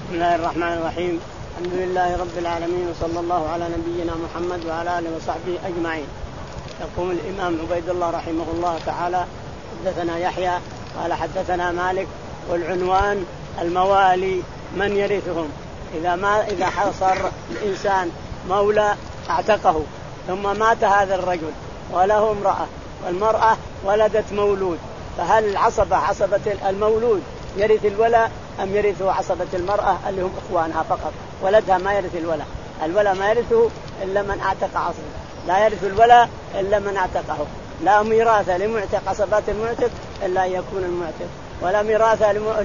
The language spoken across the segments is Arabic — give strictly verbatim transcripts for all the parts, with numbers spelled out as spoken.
بسم الله الرحمن الرحيم. الحمد لله رب العالمين، وصلى الله على نبينا محمد وعلى آله وصحبه أجمعين. يقول الإمام عبيد الله رحمه الله تعالى: حدثنا يحيى قال حدثنا مالك، والعنوان الموالي من يرثهم. إذا ما إذا حصر الإنسان مولى اعتقه ثم مات هذا الرجل وله امرأة والمرأة ولدت مولود، فهل العصبة عصبة المولود يرث الولاء أم يرثه عصبة المرأة اللي هم إخوانها فقط؟ ولدها ما يرث الولاء، الولاء ما يرثه إلا من اعتق عصبة، لا يرث الولاء إلا من اعتقه. لا ميراث لمعتق عصبات المعتق إلا يكون المعتق، ولا ميراث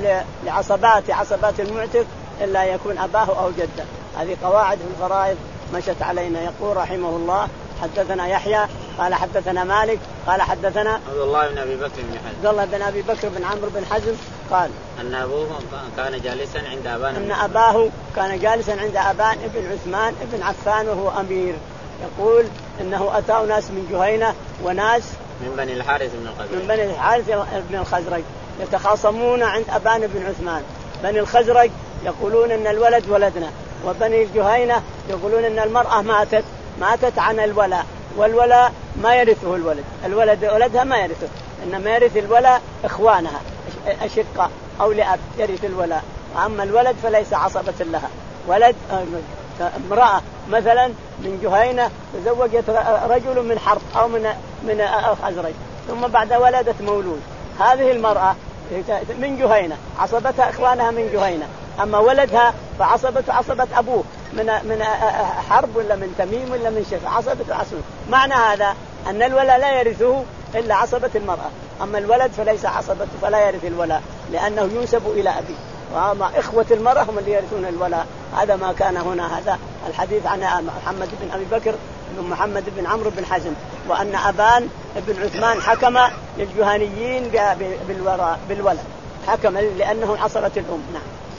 لعصبات عصبات المعتق إلا يكون أباه أو جده. هذه قواعد في الفرائض مشت علينا. يقول رحمه الله: حدثنا يحيى قال حدثنا مالك قال حدثنا عبد الله بن أبي بكر بن حزم عبد الله بن أبي بكر بن عمرو بن حزم قال أن أبوه كان جالسا عند أبان أن أباه كان جالسا عند أبان ابن عثمان ابن عفان وهو أمير. يقول إنه أتاه ناس من جهينة وناس من بني الحارث بن الخزرج من بني الحارث بن الخزرج يتخاصمون عند أبان بن عثمان. بني الخزرج يقولون إن الولد ولدنا، وبني الجهينة يقولون إن المرأة ماتت ماتت عن الولاء، والولاء ما يرثه الولد، الولد ولدها ما يرثه، إنما يرث الولاء إخوانها أشقة أو لأب يرث الولاء، أما الولد فليس عصبة لها. ولد امرأة مثلا من جهينة تزوجت رجل من حرب أو من من الخزرج ثم بعد ولدت مولود، هذه المرأة من جهينة عصبتها إخوانها من جهينة، أما ولدها فعصبة عصبة أبوه من من حرب ولا من تميم ولا من شيخ، عصبة عصبة. معنى هذا أن الولاء لا يرثه إلا عصبة المرأة، أما الولد فليس عصبة فلا يرث الولاء لأنه ينسب إلى أبيه، وأما إخوة المرأة هم اللي يرثون الولاء. هذا ما كان هنا. هذا الحديث عن محمد بن أبي بكر بن محمد بن عمرو بن حزم، وأن أبان بن عثمان حكم للجهنيين بالولد، حكم لأنه عصبة الأم. نعم.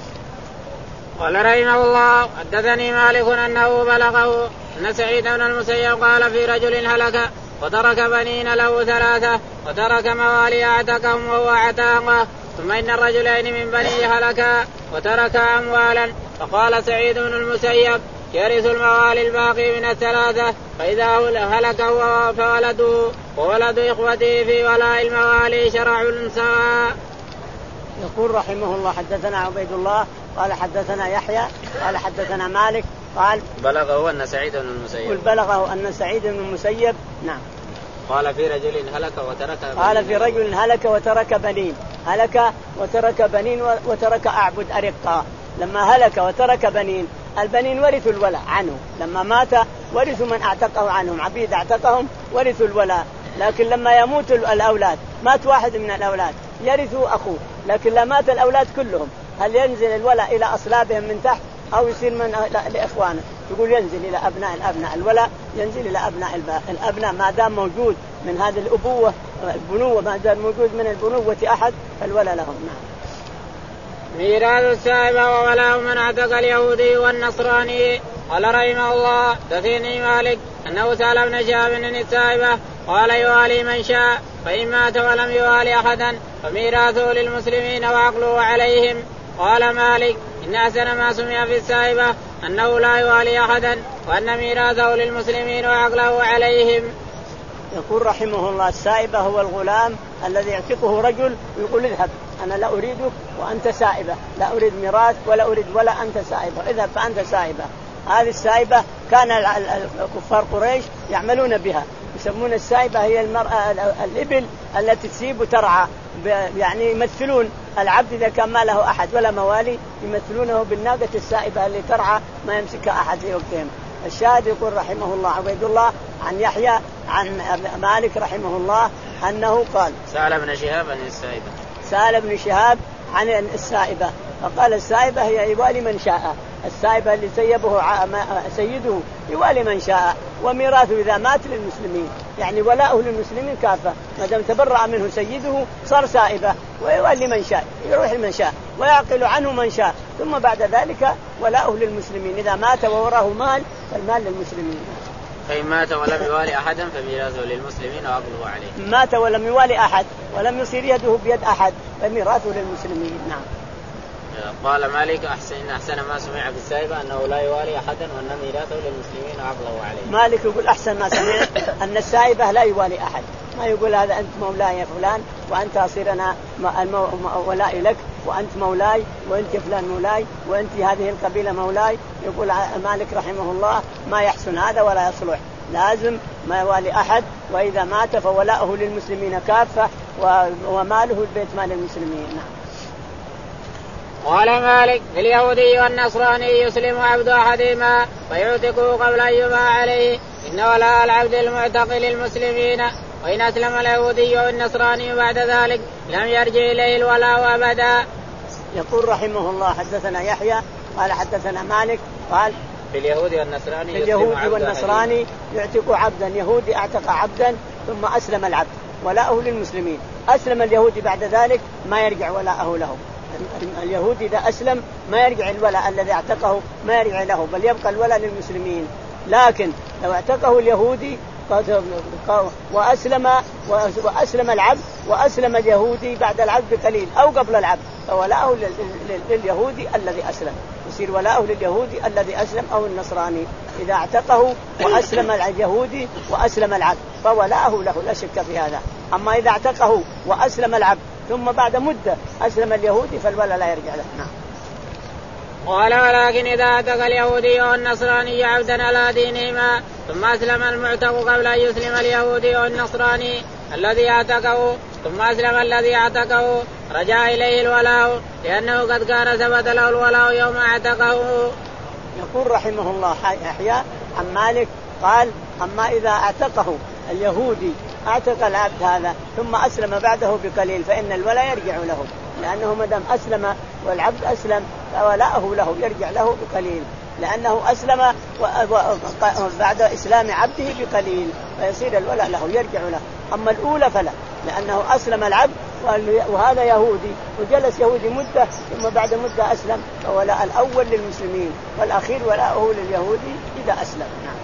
قال رحمه الله: حدثني مالك أنه بلغه أن سعيد بن المسيب قال في رجل هلك وترك بنين له ثلاثة وترك موالي اعتقهم وهو اعتاقه، ثم إن الرجلين من بني هلكا وترك أموالا، فقال سعيد بن المسيب: يرث الموالي الباقي من الثلاثة، فإذا هلك هو فولده وولد إخوته في ولاء الموالي شرع سواء. يقول رحمه الله: حدثنا عبيد الله قال حدثنا يحيى قال حدثنا مالك قال بلغه أن سعيد بن المسيب قل بلغه أن سعيد بن المسيب نعم قال في رجل هلك وترك قال في رجل هلك وترك بنين هلك وترك بنين وترك أعبد أرقا. لما هلك وترك بنين، البنين ورثوا الولاء عنه، لما مات ورثوا من اعتقه عنهم، عبيد اعتقهم ورثوا الولاء. لكن لما يموت الأولاد، مات واحد من الأولاد يرثوا أخوه، لكن لا مات الأولاد كلهم، هل ينزل الولاء إلى أصلابهم من تحت أو يصير من لإخوانه؟ يقول ينزل إلى أبناء الأبناء، الولاء ينزل إلى أبناء الأبناء ما دام موجود من هذه الأبوة البنوة، ما دام موجود من البنوة أحد فالولاء لهم. نعم. ميراث السائبة وولاء من اعتق اليهودي والنصراني. قال رحمه الله: حدثني مالك أنه سأل ابن شهاب عن السائبة قال: يوالي من شاء، فإن مات ولم يوالي أحدا فميراثه للمسلمين وعقله عليهم. قال مالك: إن أحسن ما سمع في السائبة أنه لا يوالي أحدا وأن ميراثه للمسلمين وعقله عليهم. يقول رحمه الله: السائبة هو الغلام الذي يعتقه رجل ويقول: اذهب أنا لا أريدك وأنت سائبة، لا أريد ميراث ولا أريد ولا أنت سائبة، اذهب فأنت سائبة. هذه السائبة كان الكفار قريش يعملون بها، يسمون السائبة هي المرأة الإبل التي تسيب وترعى، يعني يمثلون العبد إذا كان ما له أحد ولا موالي يمثلونه بالناقة السائبة اللي ترعى ما يمسكها أحد في وقتهم. الشاهد يقول رحمه الله عبيد الله عن يحيى عن مالك رحمه الله أنه قال: سأل ابن شهاب عن السائبة سأل ابن شهاب عن السائبة فقال: السائبة هي يوالي من شاء، السائبة اللي سيبه سيده يوالي من شاء، وميراثه إذا مات للمسلمين، يعني ولاؤه للمسلمين كافة، ما دام تبرأ منه سيده صار سائبة ويوالي من شاء، يروح من شاء ويعقل عنه من شاء، ثم بعد ذلك ولاؤه للمسلمين، إذا مات ووراه مال فالمال للمسلمين. فإن مات ولم يوالي أحدا فميراثه للمسلمين وعقله عليه. مات ولم يوالي أحد ولم يصير يده بيد أحد فميراثه للمسلمين. نعم. قال مالك أحسن أحسن ما سمع في السائبة أنه لا يوالي أحدا وأن ميراثه للمسلمين وعقله عليه. مالك يقول أحسن ما سمع أن السائبة لا يوالي أحد، ما يقول هذا أنت مولاي يا فلان وأنت أصير أنا ولائي لك وأنت مولاي وأنت فلان مولاي وأنت هذه القبيلة مولاي. يقول مالك رحمه الله ما يحسن هذا ولا يصلح، لازم ما يوالي أحد، وإذا مات فولاؤه للمسلمين كافة وماله البيت مال المسلمين. قال مالك اليهودي والنصراني يسلم عبد أحدهما فيعتقه قبل أن يباع عليه، إن ولاء العبد المعتق للمسلمين، وإن أسلم اليهودي والنصراني بعد ذلك لم يرجع إليه الولاء أبدا. يقول رحمه الله حدثنا يحيى قال حدثنا مالك قال في اليهودي والنصراني في اليهودي والنصراني يعتق عبدا، يهودي اعتق عبدا ثم أسلم العبد ولاؤه للمسلمين، أسلم اليهودي بعد ذلك ما يرجع ولاؤه له. اليهودي إذا أسلم ما يرجع الولاء الذي اعتقه ما يرجع له، بل يبقى الولاء للمسلمين. لكن لو اعتقه اليهودي وأسلم وأسلم العبد وأسلم اليهودي بعد العبد بقليل أو قبل العبد فولاؤه لليهودي الذي أسلم، يصير ولاؤه لليهودي الذي أسلم أو النصراني. إذا اعتقه وأسلم اليهودي وأسلم العبد فولاؤه له لا شك في هذا. أما إذا اعتقه وأسلم العبد ثم بعد مدة أسلم اليهودي فالولاء لا يرجع له. نعم. قال ولكن إذا اعتق اليهودي والنصراني عبدا على دينهما ثم أسلم المعتق قبل أن يسلم اليهودي والنصراني الذي اعتقه ثم أسلم الذي اعتقه رجع إليه الولاء، لأنه قد كان ثبت له الولاء يوم اعتقه. يقول رحمه الله يحيى عن مالك قال أما إذا اعتقه اليهودي اعتق العبد هذا ثم أسلم بعده بقليل فإن الولاء يرجع له، لأنه مدام أسلم والعبد أسلم فولاءه له يرجع له بقليل، لأنه أسلم بعد إسلام عبده بقليل فيصير الولاء له يرجع له. أما الأولى فلا، لأنه أسلم العبد وهذا يهودي وجلس يهودي مدة ثم بعد مدة أسلم فولاء الأول للمسلمين والأخير ولاءه لليهودي إذا أسلم. نعم.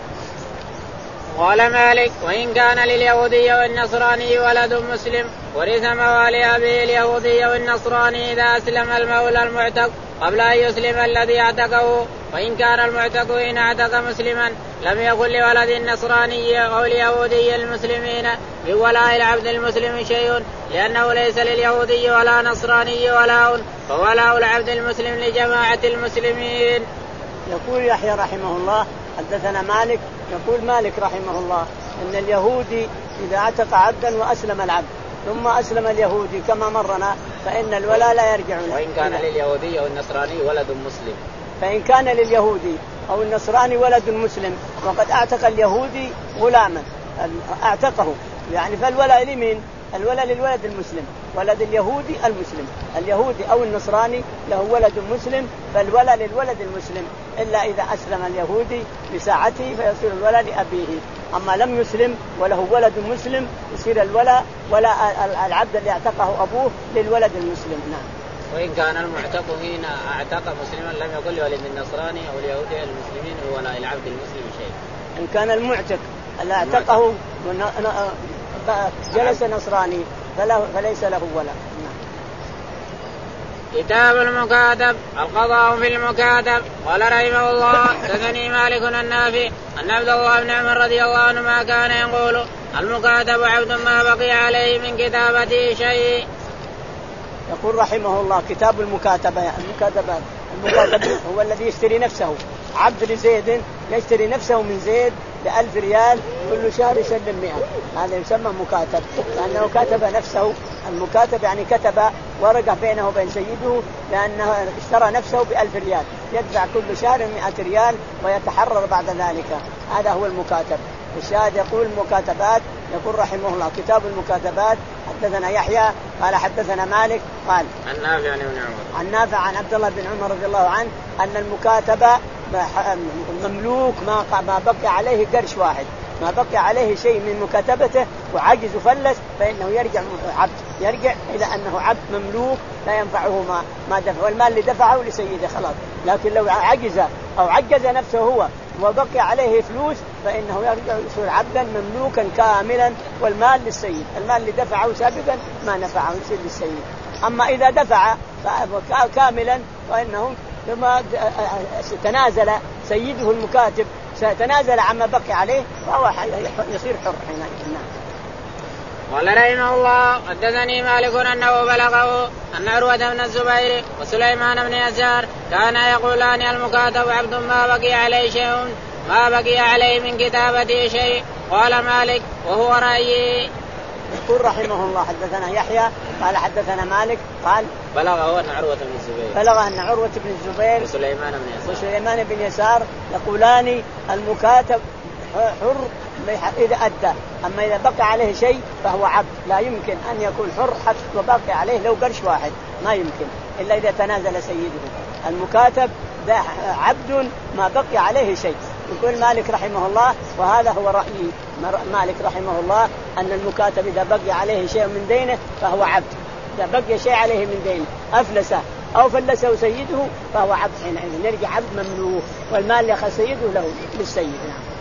قال مالك وإن كان لليهودي والنصراني ولد مسلم ورث موالي أبيه اليهودي والنصراني إذا أسلم المولى المعتق قبل أن يسلم الذي اعتقه، وإن كان المعتق إن اعتق مسلما لم يكن لولد النصراني أو اليهودي المسلمين من ولاء العبد المسلم شيء، لأنه ليس لليهودي ولا نصراني ولاء، فولاء العبد المسلم لجماعة المسلمين. يقول يحيى رحمه الله حدثنا مالك يقول مالك رحمه الله أن اليهودي إذا اعتق عبدا وأسلم العبد ثم أسلم اليهودي كما مرنا فإن الولاء لا يرجع له. وإن كان لليهودي أو النصراني ولد مسلم فإن كان لليهودي أو النصراني ولد مسلم وقد اعتق اليهودي غلاما اعتقه يعني فالولاء لمن؟ الولاء للولد المسلم، ولد اليهودي المسلم، اليهودي أو النصراني له ولد مسلم فالولاء للولد المسلم، إلا إذا أسلم اليهودي بساعته فيصير الولاء لأبيه. أما لم يسلم وله ولد مسلم يصير الولاء ولا العبد اللي اعتقه أبوه للولد المسلم. نعم. وإن كان المعتق حين اعتق مسلما لم يكن لولد النصراني أو اليهودي المسلمين ولا العبد المسلم شيء. إن كان المعتق اللي اعتقه جلس نصراني فليس له ولا. كتاب المكاتب القضاء في المكاتب. قال رحمه الله حدثني مالك النافع أن عبد الله بن عمر رضي الله عنهما كان يقول المكاتب عبد ما بقي عليه من كتابته شيء. يقول رحمه الله كتاب المكاتبة المكاتبات المكاتب هو الذي يشتري نفسه، عبد لزيد يشتري نفسه من زيد بألف ريال كل شهر يسلم مئة، هذا يسمى مكاتب لأنه كتب نفسه. المكاتب يعني كتب ورقة بينه وبين سيده لأنه اشترى نفسه بألف ريال يدفع كل شهر مئة ريال ويتحرر بعد ذلك، هذا هو المكاتب. الشاهد يقول المكاتبات. يقول رحمه الله كتاب المكاتبات. حدثنا يحيى قال حدثنا مالك قال عن نافع عن ابن عمر عن نافع عن عبد الله بن عمر رضي الله عنه أن المكاتبة مملوك ما ما بقي عليه قرش واحد، ما بقي عليه شيء من مكاتبته وعجز وفلس فإنه يرجع عبد، يرجع إلى أنه عبد مملوك لا ينفعه ما ما دفع، والمال اللي دفعه لسيده خلاص. لكن لو عجز أو عجز نفسه هو وبقي عليه فلوس فإنه يرجع يصير عبدا مملوكا كاملا والمال للسيد، المال اللي دفعه سابقا ما نفعه يصير للسيد. أما إذا دفع كاملا فإنه ثم تنازل سيده المكاتب تنازل عما بقي عليه فهو يصير حر حينئذ. قال رحمه الله حدثني مالك أنه بلغه أن عروة بن الزبير وسليمان بن يسار كانا يقولان المكاتب عبد ما بقي عليه شيء ما بقي عليه من كتابته شيء. قال مالك وهو رأيي. يقول رحمه الله حدثنا يحيى قال حدثنا مالك قال بلغه أن عروة بن الزبير بلغ أن عروة بن الزبير وسليمان بن يسار وسليمان بن يسار يقولان المكاتب حر إذا أدى، أما إذا بقى عليه شيء فهو عبد، لا يمكن أن يكون حر حتى وباقي عليه لو قرش واحد، ما يمكن إلا إذا تنازل سيده. المكاتب ذا عبد ما بقي عليه شيء. يقول مالك رحمه الله وهذا هو رأيي مالك رحمه الله أن المكاتب إذا بقي عليه شيء من دينه فهو عبد، إذا بقي شيء عليه من دينه أفلسه أو فلسه سيده فهو عبد، حينئذ يرجع عبد مملوك والمال يأخذ سيده له للسيد.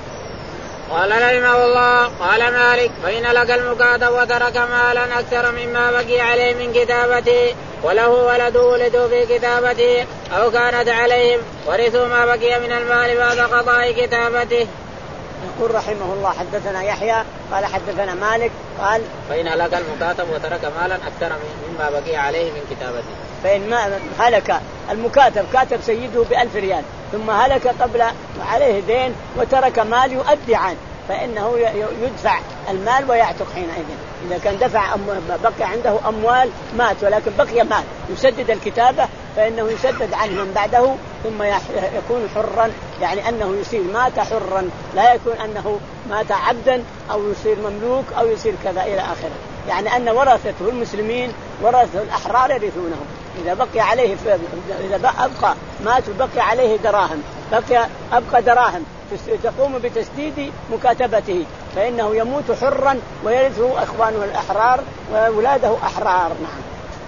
قال رحمه الله قال مالك فإن لك المكاتب وترك مالا أكثر مما بقي عليه من كتابته وله ولد ولدوا في كتابته أو كانت عليهم ورثوا ما بقي من المال بعد قضاء كتابته. يقول رحمه الله حدثنا يحيى قال حدثنا مالك قال فإن هلك المكاتب وترك مالا أكثر مما بقي عليه من كتابته. فإن ما هلك المكاتب كاتب سيده بألف ريال ثم هلك قبل وعليه دين وترك مال يؤدي عنه فإنه يدفع المال ويعتق حينئذ. إذا كان دفع بقي عنده أموال مات ولكن بقي مال يسدد الكتابة فإنه يسدد عنه من بعده ثم يكون حرا، يعني أنه يصير مات حرا لا يكون أنه مات عبدا أو يصير مملوك أو يصير كذا إلى آخره، يعني أن ورثته المسلمين ورثه الأحرار يرثونه. إذا بقي عليه إذا أبقى مات وبقي عليه دراهم بقي أبقى دراهم تقوم بتسديد مكاتبته فإنه يموت حرا ويرثه أخوانه الأحرار وأولاده أحرار. نعم.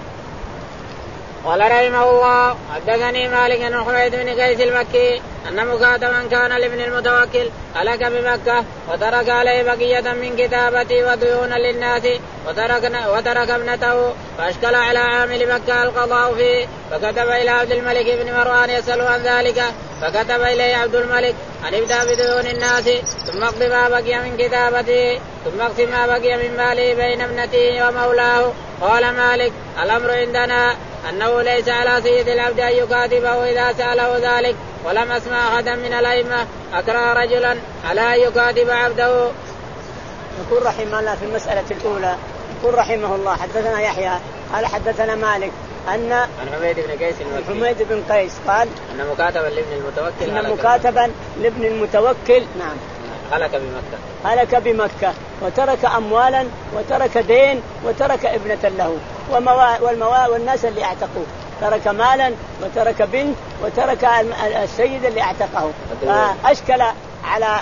قال رحمه الله حدثني مالك بن حميد بن قيس المكي أن مكاتبا كان لابن المتوكل هلك بمكة وترك عليه بقية من كتابته وديونا للناس وترك, وترك ابنته فأشكل على عامل مكة القضاء فيه فكتب إلى عبد الملك بن مروان يسأل عن ذلك فكتب إليه عبد الملك أن ابدأ بديون الناس ثم اقض ما بقي من كتابته ثم اقسم ما بقي من ماله بين ابنته ومولاه. قال مالك الأمر عندنا أنه ليس على سيد العبد أن يكاتبه إذا سأله ذلك ولم أسمع أحدا من الأئمة أكره رجلا على أن يكاتب عبده. يقول رحمه الله في المسألة الأولى يقول رحمه الله حدثنا يحيى قال حدثنا مالك أن عن حميد بن قيس حميد بن قيس قال أن مكاتبا لابن المتوكل أن مكاتبا لابن المتوكل نعم هلك بمكة هلك بمكة وترك أموالا وترك دين وترك ابنة له والموا والناس اللي اعتقوه، ترك مالا وترك بنت وترك السيد اللي اعتقه فأشكل على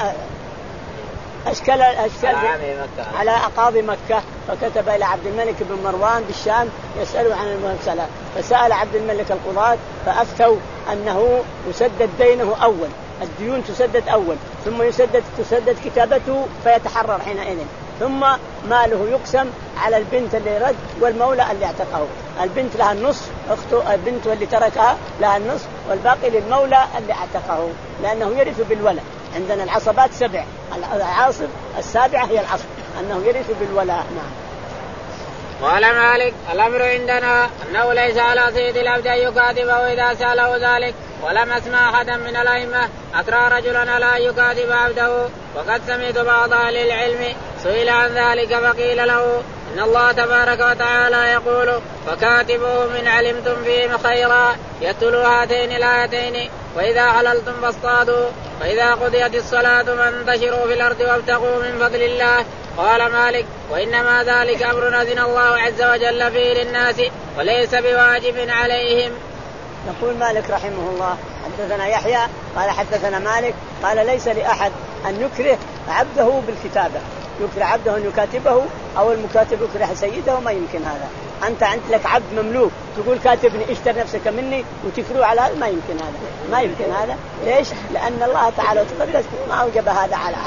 أشكال أشكال على أقاضي مكة فكتب إلى عبد الملك بن مروان بالشام يسأله عن المسألة فسأل عبد الملك القضاة فأفتوا أنه يسدد دينه أول، الديون تسدد أول ثم يسدد تسدد كتابته فيتحرر حينئذ ثم ماله يقسم على البنت اللي رد والمولى اللي اعتقه. البنت لها النصف أخته البنت اللي تركها لها النصف والباقي للمولى اللي اعتقه لأنه يرث بالولد. عندنا العصبات سبع العاصب السابعة هي العصب أنه يرث بالولاء. نعم. قال مالك الأمر عندنا أنه ليس على سيد العبد أن يكاتبه إذا سأله ذلك ولم أسمع أحدا من الأئمة أكره رجلا على أن يكاتب عبده. وقد سمعت بعض أهل العلم سئل عن ذلك فقيل له إن الله تبارك وتعالى يقول فكاتبوه من علمتم فيهم خيرا يتلو هاتين الآيتين وإذا حللتم فاصطادوا فإذا قضيت الصلاة فانتشروا في الأرض وابتغوا من فضل الله. قال مالك وإنما ذلك أمر أذن الله عز وجل فيه للناس وليس بواجب عليهم. يقول مالك رحمه الله حدثنا يحيى قال حدثنا مالك قال ليس لأحد أن يكره عبده بالكتابة، يكره عبده أن يكاتبه أو المكاتب يكره سيده، ما يمكن هذا. أنت أنت لك عبد مملوك تقول كاتبني اشتر نفسك مني وتكره على هذا، ما يمكن هذا، ما يمكن هذا. ليش؟ لأن الله تعالى تقدس ما أوجب هذا على أحد،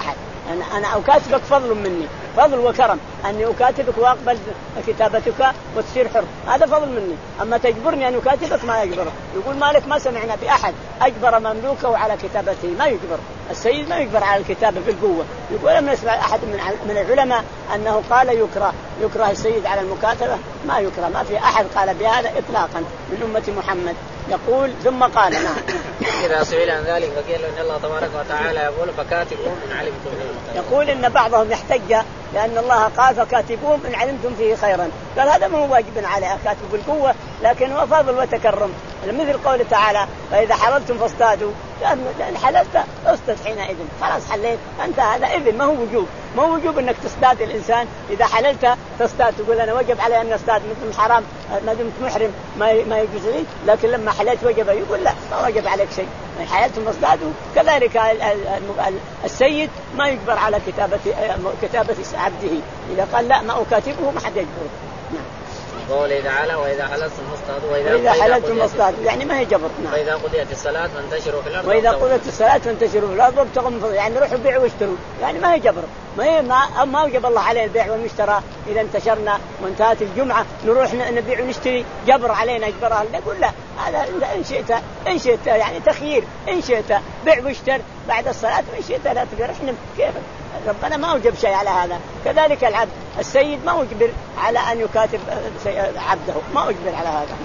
أنا, أنا أكاتبك فضل مني، فضل وكرم أني أكاتبك وأقبل كتابتك وتصير حر، هذا فضل مني. أما تجبرني أن أكاتبك ما يجبره. يقول مالك ما سمعنا بأحد أجبر مملوكه على كتابته، ما يجبر السيد، ما يجبر على الكتابة بالقوة. يقول لم نسمع أحد من العلماء أنه قال يكره يكره السيد على المكاتبة، ما يكره، ما في أحد قال بهذا إطلاقا من أمة محمد. يقول ثم قال نعم. إذا سئل عن ذلك فقيل إن الله تبارك وتعالى يقول فكاتبوهم إن علمتم فيه. يقول إن بعضهم يحتج لأن الله قال فكاتبوهم إن علمتم فيه خيرا، قال هذا ما هو واجب عليه أكاتب بالقوة، لكن هو فضل وتكرم. مثل قوله تعالى فإذا حللتم فاصطادوا، لأن حللت اصطد حينئذ، خلاص حليت أنت، هذا إذن ما هو وجوب، ما هو وجوب أنك تصطاد. الإنسان إذا حللت تصطاد تقول أنا وجب علي أن أصطاد، مثل حرام ما دمت محرم ما ما يجوز لي، لكن لما حللت وجب، يقول لا ما وجب عليك شيء، من حللتم فاصطادوا. كذلك السيد ما يجبر على كتابة كتابة عبده، إذا قال لا ما أكاتبه ما حد يجبره. نعم. قوله تعالى وإذا حللتم فاصطادوا، وإذا حللتم فاصطادوا يعني ما هي جبر. نعم. وإذا قضيت الصلاة فانتشروا في الأرض، وإذا قضيت الصلاة فانتشروا في الأرض وابتغوا من فضله، يعني روحوا بيعوا واشتروا، يعني ما هي جبر، ما هي ما ما وجب الله عليه البيع والمشترى. إذا انتشرنا وانتهت الجمعة نروح نبيع ونشتري، جبر علينا إجبارها؟ نقول لا، هذا إن شئت إن شئت يعني تخيير، إن شئت بيع واشتر بعد الصلاة، وإن شئت لا تبيع. إحنا كيف ربنا ما وجب شيء على هذا. كذلك العبد السيد ما وجبر على أن يكاتب عبده، ما وجبر على هذا.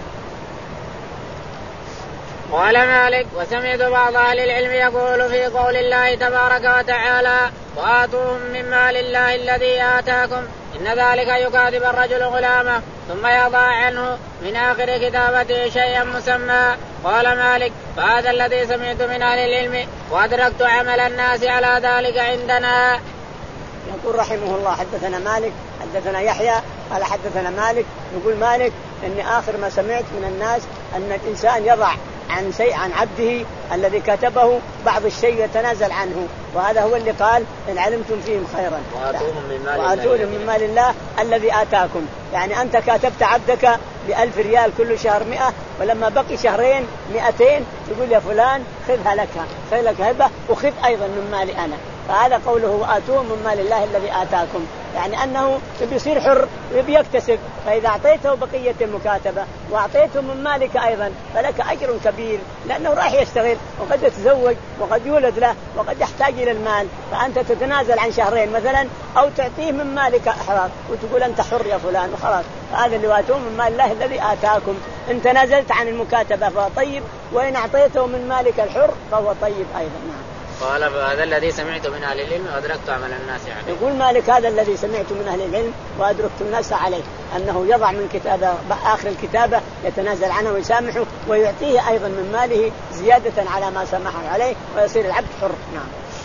قال مالك وسمعت بعض أهل العلم يقول في قول الله تبارك وتعالى وآتوهم من مال الله الذي آتاكم إن ذلك يكاتب الرجل غلامه ثم يضع عنه من آخر كتابته شيئا مسمى. قال مالك فهذا الذي سمعت من أهل العلم وأدركت عمل الناس على ذلك عندنا. يقول رحمه الله حدثنا مالك حدثنا يحيى قال حدثنا مالك. يقول مالك إن آخر ما سمعت من الناس أن الإنسان يضع عن شيء عن عبده الذي كتبه بعض الشيء يتنازل عنه، وهذا هو اللي قال إن علمتم فيهم خيرا وآتوهم من مال, وآتوهم من مال الله الذي آتاكم. يعني أنت كاتبت عبدك بألف ريال كل شهر مئة، ولما بقي شهرين مئتين تقول يا فلان خذها لك، خذ لك هبة وخذ أيضا من مالي أنا. فهذا قوله وآتوهم من مال الله الذي آتاكم، يعني أنه بيصير حر وبيكتسب، فإذا أعطيته بقية المكاتبة وأعطيته من مالك أيضا فلك أجر كبير، لأنه راح يشتغل وقد يتزوج وقد يولد له وقد يحتاج إلى المال، فأنت تتنازل عن شهرين مثلا أو تعطيه من مالك أحرار وتقول أنت حر يا فلان وخلاص. هذا اللي وآتوهم من مال الله الذي آتاكم، إن تنازلت عن المكاتبة فهو طيب، وإن أعطيته من مالك الحر فهو طيب أيضا. قال هذا الذي سمعت من أهل العلم وأدركت عمل الناس عليه. يقول مالك هذا الذي سمعت من أهل العلم وأدركت الناس عليه، أنه يضع من كتابة آخر الكتابة يتنازل عنه ويسامحه ويعطيه أيضا من ماله زيادة على ما سمحه عليه ويصير العبد حر. نعم.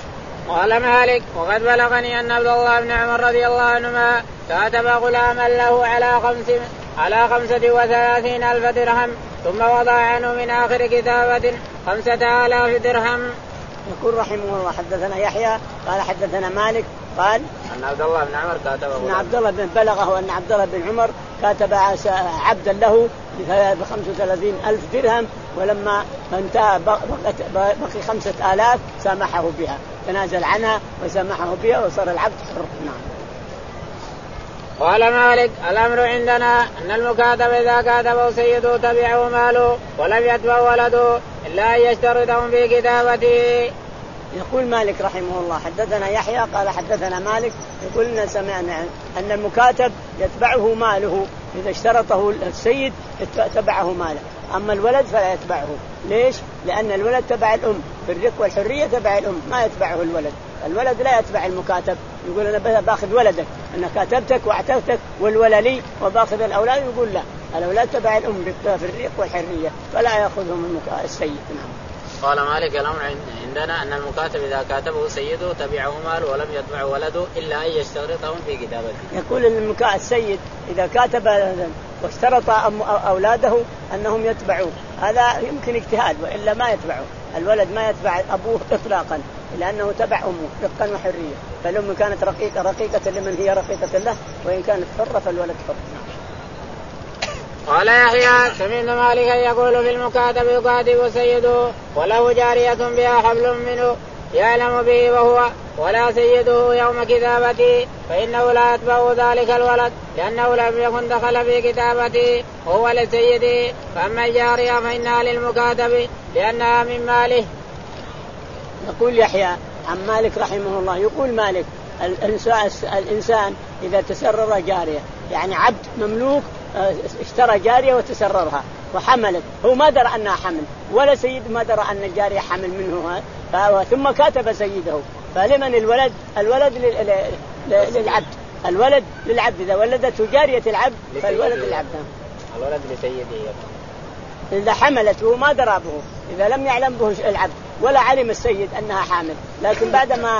قال مالك وقد بلغني أن عبد الله بن عمر رضي الله عنهما كاتب غلاما له على خمس على خمسة وثلاثين ألف درهم ثم وضع عنه من آخر كتابة خمسة آلاف درهم. يقول رحمه الله حدثنا يحيى قال حدثنا مالك قال أن عبد الله بن عمر كاتب أن عبد الله بن بلغه أن عبد الله بن عمر كاتب عبدا له بخمسة وثلاثين ألف درهم، ولما انتهى بقي خمسة آلاف سامحه بها، تنازل عنها وسامحه بها وصار العبد حر. نعم. قال مالك الأمر عندنا أن المكاتب إذا كاتبه سيده تبعه ماله ولم يتبع ولده إلا أن يشترطهم في كتابته. يقول مالك رحمه الله حدثنا يحيى قال حدثنا مالك يقول لنا سمعنا أن المكاتب يتبعه ماله، إذا اشترطه السيد تبعه ماله، أما الولد فلا يتبعه. ليش؟ لأن الولد تبع الأم، في الرق والحرية تبع الأم، ما يتبعه الولد. الولد لا يتبع المكاتب، يقول أنا باخذ ولدك، أنا كاتبتك واعتقتك والوللي وباخذ الأولاد، يقول لا، الأولاد تبع الأم في الرق والحرية فلا يأخذهم السيد. نعم. قال مالك الأمر عندنا أن المكاتب إذا كاتبه سيده تبعه ماله ولم يتبعه ولده إلا أن يشترطهم في كتابته. يقول المكاتب السيد إذا كاتب واشترط أولاده أنهم يتبعوه، هذا يمكن اجتهاد، وإلا ما يتبعه. الولد ما يتبع أبوه إطلاقا لأنه تبع أمه رقا وحرية، فالأم كانت رقيقة رقيقة لمن هي رقيقة له، وإن كانت حرة فالولد حر. قال يحيى سمعت مالكا يقول في المكاتب يكاتب سيده وله جارية بها حبل منه يعلم به وهو ولا سيده يوم كتابته فإنه لا يتبع ذلك الولد لأنه لم يكن دخل في كتابته وهو لسيده. فأما الجارية فإنها للمكاتب لأنها من ماله. يقول يحيى عن مالك رحمه الله يقول مالك الإنسان إذا تسرر جارية يعني عبد مملوك اشترى جارية وتسررها وحملت هو ما درى أنها حمل ولا سيد ما درى أن الجارية حمل منه ثم كاتب سيده فلمن الولد الولد للعبد الولد للعبد إذا ولدته جارية العبد فالولد للعبد الولد لسيده إذا حملت وهو ما درى به إذا لم يعلم به العبد ولا علم السيد أنها حامل لكن بعدما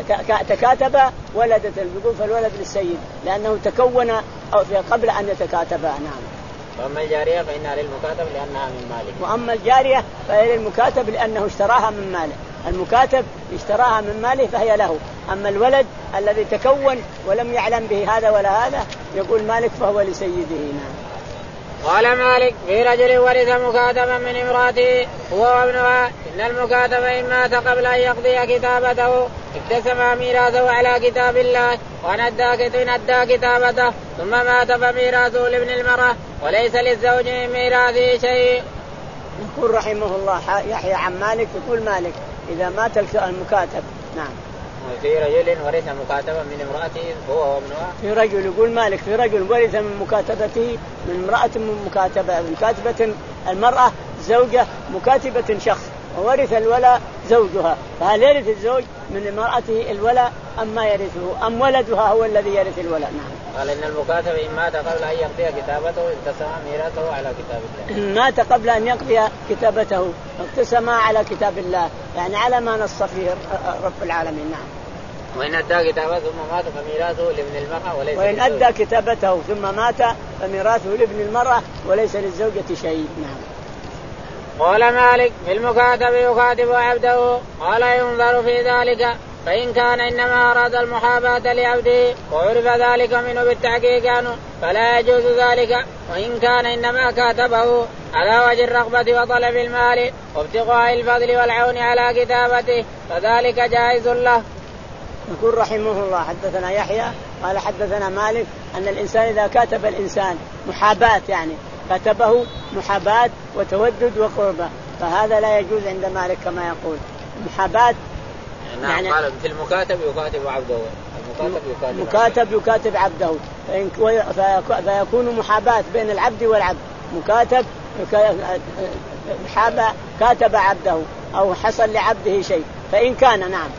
تكاتب ولدت البقول فالولد للسيد لأنه تكون قبل أن يتكاتبا. نعم. وأما الجارية فإنها للمكاتب لأنها من ماله. وأما الجارية فهي للمكاتب لأنه اشتراها من ماله المكاتب اشتراها من ماله فهي له. أما الولد الذي تكون ولم يعلم به هذا ولا هذا يقول مالك فهو لسيده. نعم. قال مالك في رجل ورث مكاتبا من امراته هو وابنها إن المكاتب إن مات قبل أن يقضي كتابته اقتسم ميراثه على كتاب الله وأن أدى كتابته ثم مات فميراثه لابن المرأة وليس للزوج من ميراثه شيء. يقول رحمه الله يحيى عن مالك يقول مالك إذا مات المكاتب. نعم. في رجل ورث مكاتبا من امرأته هو وابنها. في رجل يقول مالك في رجل ورث من مكاتبته من امرأة من مكاتبة مكاتبة المرأة زوجة مكاتبة شخص وورث الولا زوجها فهل يرث الزوج من امرأته الولا أم ما يرثه أم ولدها هو الذي يرث الولا؟ نعم. قال إن المكاتب إن مات قبل أن يقضي كتابته اقتسم ميراثه على كتاب الله. إن مات قبل أن يقضي كتابته اقتسم على كتاب الله يعني على ما نص فيه رب العالمين. نعم. وإن أدى كتابته ثم مات فميراثه لابن المرأة وليس وإن أدى كتابته ثم مات فميراثه لابن المرأة وليس للزوجة شيء. نعم. قال مالك في المكاتب يكاتب عبده قال ينظر في ذلك فإن كان إنما أراد المحاباة لعبده وعرف ذلك منه بالتحقيق عنه فلا يجوز ذلك وإن كان إنما كاتبه على وجه الرغبة وطلب المال وابتغاء الفضل والعون على كتابته فذلك جائز له. يقول رحمه الله حدثنا يحيى قال حدثنا مالك أن الإنسان إذا كاتب الإنسان محاباة يعني كتبه محاباة وتودد وقربة فهذا لا يجوز عند مالك كما يقول محاباة. نعم. يعني قال في المكاتب يكاتب عبده المكاتب يكاتب, مكاتب يكاتب عبده فيكون محاباة بين العبد والعبد مكاتب محابة كاتب عبده أو حصل لعبده شيء فإن كان. نعم.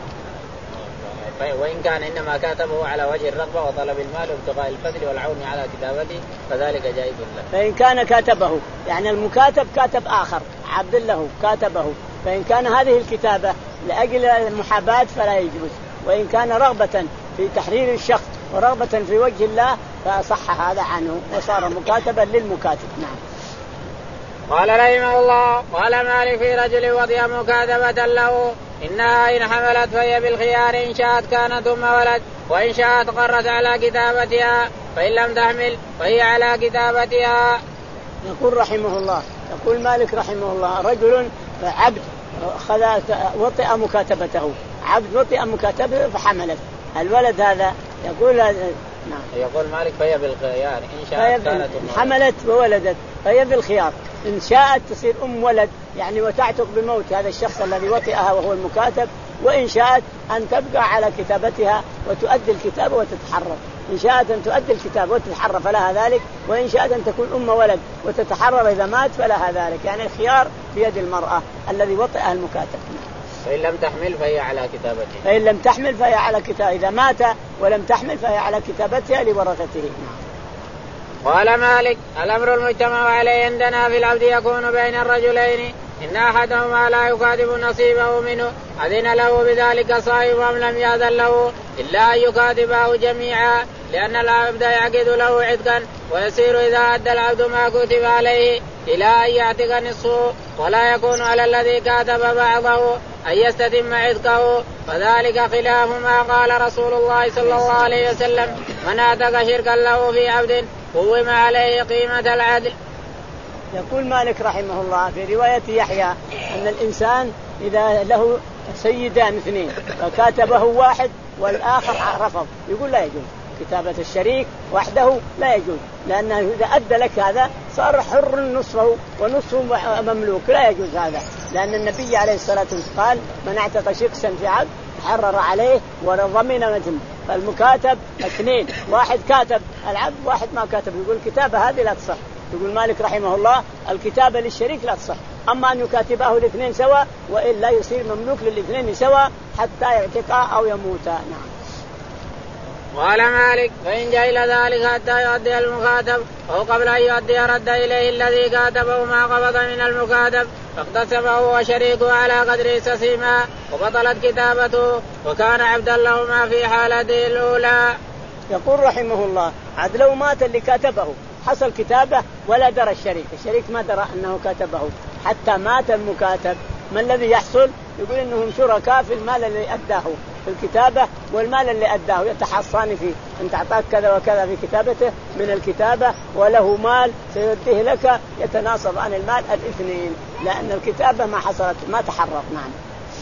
وإن كان إنما كاتبه على وجه الرغبة وطلب المال وابتغاء الفضل والعون على كتابته فذلك جائز له. فإن كان كاتبه يعني المكاتب كاتب آخر عبد له كاتبه فإن كان هذه الكتابة لأجل المحاباة فلا يجوز وإن كان رغبة في تحرير الشخص ورغبة في وجه الله فصح هذا عنه وصار مكاتبا للمكاتب. نعم. قال رحمه الله قال مالك في رجل وضع مكاتبة له إنها إن حملت فهي بالخيار إن شاءت كانت ثم ولد وإن شاءت قرت على كتابتها فإن لم تحمل فهي على كتابتها. يقول رحمه الله يقول مالك رحمه الله رجل عبد وطئ مكاتبته عبد وطئ مكاتبته فحملت الولد هذا يقول نعم. يقول مالك فهي بالخيار إن شاءت كانت حملت وولدت فهي بالخيار إن شاءت تصير أم ولد يعني وتعتق بموت هذا الشخص الذي وطئها وهو المكاتب وإن شاءت أن تبقى على كتابتها وتؤدي الكتابة وتتحرر إن شاءت أن تؤدي الكتابة وتتحرر فلها ذلك وإن شاءت أن تكون أم ولد وتتحرر إذا مات فلها ذلك يعني الخيار بيد المرأة الذي وطئها المكاتب. فإن لم تحمل فهي على كتابتها فإن لم تحمل فهي على كتابتها إذا مات ولم تحمل فهي على كتابتها لورثته. قال مالك الأمر المجتمع عليه عندنا في العبد يكون بين الرجلين إن أحدهما لا يكاتب نصيبه منه أذن له بذلك صاحب أم لم يأذن له إلا أن يكاتبه جميعا لأن العبد يعقد له عتقا ويصير إذا أدى العبد ما كتب عليه إلى أن يعتق نصفه ولا يكون على الذي كاتب بعضه أن يستتم عتقه فذلك خلاف ما قال رسول الله صلى الله عليه وسلم من أعتق شركا له في عبد قوم عليه قيمة العدل. يقول مالك رحمه الله في رواية يحيى أن الإنسان إذا له سيدان اثنين فكاتبه واحد والآخر رفض، يقول لا يجوز كتابة الشريك وحده، لا يجوز، لأنه إذا أدى لك هذا صار حر نصفه ونصفه مملوك، لا يجوز هذا، لأن النبي عليه الصلاة والسلام قال من اعتق شخصا في عبد حرر عليه وضمن مثل. فالمكاتب اثنين، واحد كاتب العبد واحد ما كاتب، يقول الكتابة هذه لا تصح. يقول مالك رحمه الله الكتابة للشريك لا تصح، أما أن يكاتبه الاثنين سوا وإلا يصير مملوك للاثنين سوا حتى يعتقا أو يموتا. نعم. قال مالك فإن جهل ذلك حتى يؤدي المكاتب أو قبل أن يؤدي رد إليه الذي كاتبه ما قبض من المكاتب فاقتسمه وشريكه على قدر سسيما وبطلت كتابته وكان عبدا لهما في حالته الأولى. يقول رحمه الله عاد لو مات اللي كاتبه حصل كتابه ولا درى الشريك، الشريك ما درى أنه كاتبه حتى مات المكاتب، ما الذي يحصل؟ يقول إنهم شركاء في المال اللي أداه في الكتابة والمال اللي أداه يتحصان فيه، أنت أعطاك كذا وكذا في كتابته من الكتابة وله مال سيؤديه لك، يتناصب عن المال الاثنين لأن الكتابة ما حصلت ما تحرر. نعم.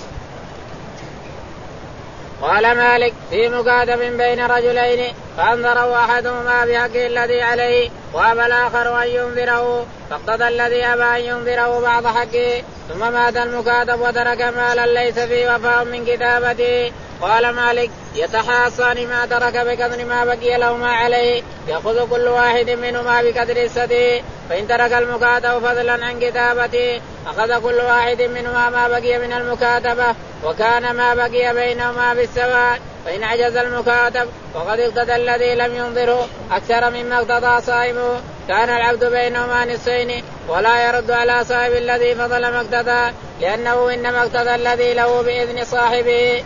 قال مالك في مكاتب بين رجلين فأنظر أحدهما بحقه الذي عليه وأبى الآخر أن ينذره فاقتضى الذي أبى أن ينذره بعض حقه ثم مات المكاتب وترك مالا ليس فيه وفاء من كتابته. قال مالك يتحاصان ما ترك بقدر ما بقي لهما عليه يأخذ كل واحد منهما بقدر السدي، فإن ترك المكاتب فضلا عن كتابته أخذ كل واحد منهما ما بقي من المكاتبة وكان ما بقي بينهما بالسواء، فإن عجز المكاتب وقد اقتضى الذي لم ينظره أكثر مما اقتضى صاحبه كان العبد بينهما نصفين ولا يرد على صاحب الذي فضل ما اقتضى لأنه إنما اقتضى الذي له بإذن صاحبه.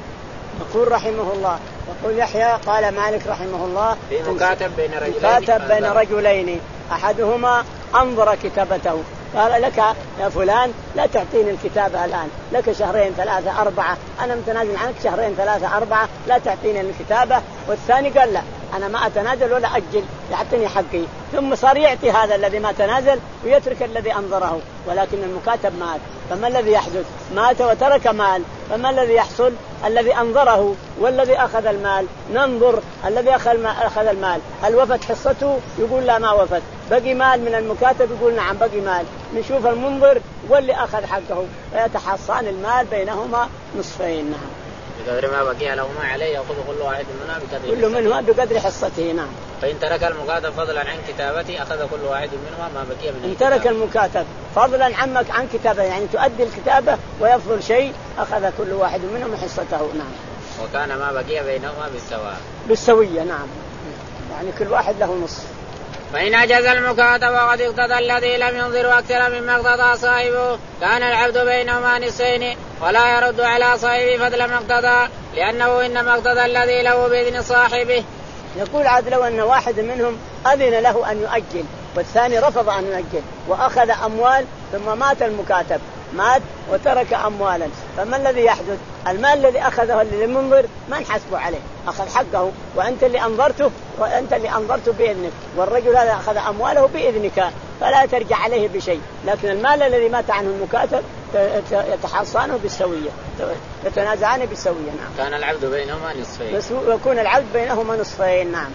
يقول رحمه الله يقول يحيى قال مالك رحمه الله في مكاتب بين رجلين, مكاتب بين رجلين أحدهما أنظر كتابته قال لك يا فلان لا تعطيني الكتابة الآن، لك شهرين ثلاثة أربعة أنا متنازل عنك شهرين ثلاثة أربعة لا تعطيني الكتابة، والثاني قال لا أنا ما أتنازل ولا أجل يعطيني حقي، ثم صار يعطي هذا الذي ما تنازل ويترك الذي أنظره، ولكن المكاتب مات، فما الذي يحدث؟ مات وترك مال، فما الذي يحصل؟ الذي أنظره والذي أخذ المال ننظر الذي أخذ المال هل وفت حصته؟ يقول لا ما وفت، بقي مال من المكاتب؟ يقول نعم بقي مال، نشوف المنظر واللي أخذ حقه فيتحصان المال بينهما نصفين. نعم. بقدر ما بقي لهما عليه يأخذ كل واحد منهما بقدر كل منهما بقدر حصته. نعم. فإن ترك المكاتب فضلا عن كتابته أخذ كل واحد منهما ما بقي من إن ترك المكاتب فضلا عنك عن كتابه يعني تؤدي الكتابة ويفضل شيء أخذ كل واحد منهم حصته. نعم. وكان ما بقي بينهما بالسواء بالسوية. نعم يعني كل واحد له نصف. فإن عجز المكاتب وقد اقتضى الذي لم ينظر أكثر مما اقتضى صاحبه كان العبد بينهما نصفين ولا يرد على صاحبه فضل ما اقتضى لأنه إنما اقتضى الذي له بإذن صاحبه. يقول عاد لو أن واحد منهم أذن له أن يؤجل والثاني رفض أن يؤجل وأخذ أموال ثم مات المكاتب مات وترك أموالا، فما الذي يحدث؟ المال الذي أخذه اللي منظر ما نحسبه عليه، أخذ حقه وأنت اللي أنظرته وأنت اللي أنظرته بإذنك، والرجل هذا أخذ أمواله بإذنك فلا ترجع عليه بشيء، لكن المال الذي مات عنه المكاتب يتحصانه بالسوية يتنازعان بالسوية. نعم. كان العبد بينهما نصفين ويكون العبد بينهما نصفين. نعم.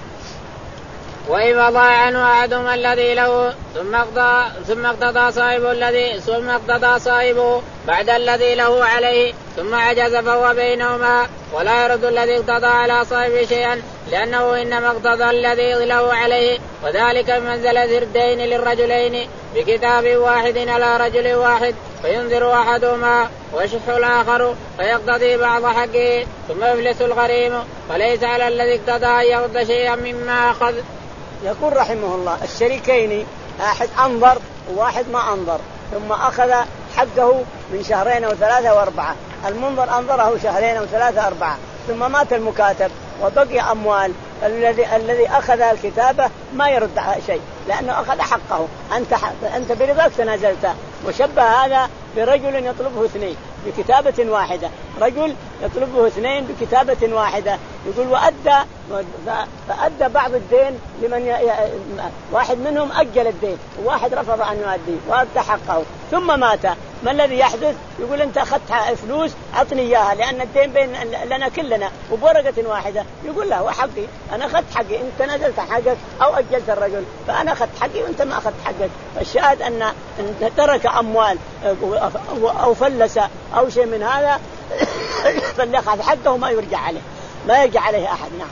وإن ضاع عنه أحدهما الذي له ثم اقتضى ثم اقتضى صاحبه الذي ثم اقتضى صاحبه بعد الذي له عليه ثم عجز فهو بينهما ولا يرد الذي اقتضى على صاحبه شيئا لأنه إنما اقتضى الذي له عليه، وذلك بمنزلة الدين للرجلين بكتاب واحد على رجل واحد فينذر أحدهما ويشح الآخر فيقتضي بعض حقه ثم يفلس الغريم وليس على الذي اقتضى أن يرد شيئا مما أخذ. يقول رحمه الله الشريكين واحد أنظر وواحد ما أنظر ثم أخذ حقه من شهرين أو ثلاثة وأربعة، المنظر أنظره شهرين أو ثلاثة أربعة ثم مات المكاتب وبقي أموال، الذي الذي أخذ الكتابة ما يرد شيء لأنه أخذ حقه، أنت أنت برضاك تنازلته. وشبه هذا برجل يطلبه اثنين بكتابة واحدة، رجل يطلبه اثنين بكتابة واحدة، يقول وأدى فأدى بعض الدين لمن ي... ي... واحد منهم أجل الدين وواحد رفض أن يؤدي وأدى حقه ثم مات، ما الذي يحدث؟ يقول أنت أخذت فلوس أعطني إياها لأن الدين بين لنا كلنا وبورقة واحدة. يقول له وحقي أنا أخذت حقي، أنت نزلت حقك أو أجلت الرجل فأنا أخذت حقي وأنت ما أخذت حقك. فالشاهد أن أن ترك أموال أو فلس أو شيء من هذا فليأخذ حقه ما يرجع عليه، ما يرجع عليه أحد. نعم.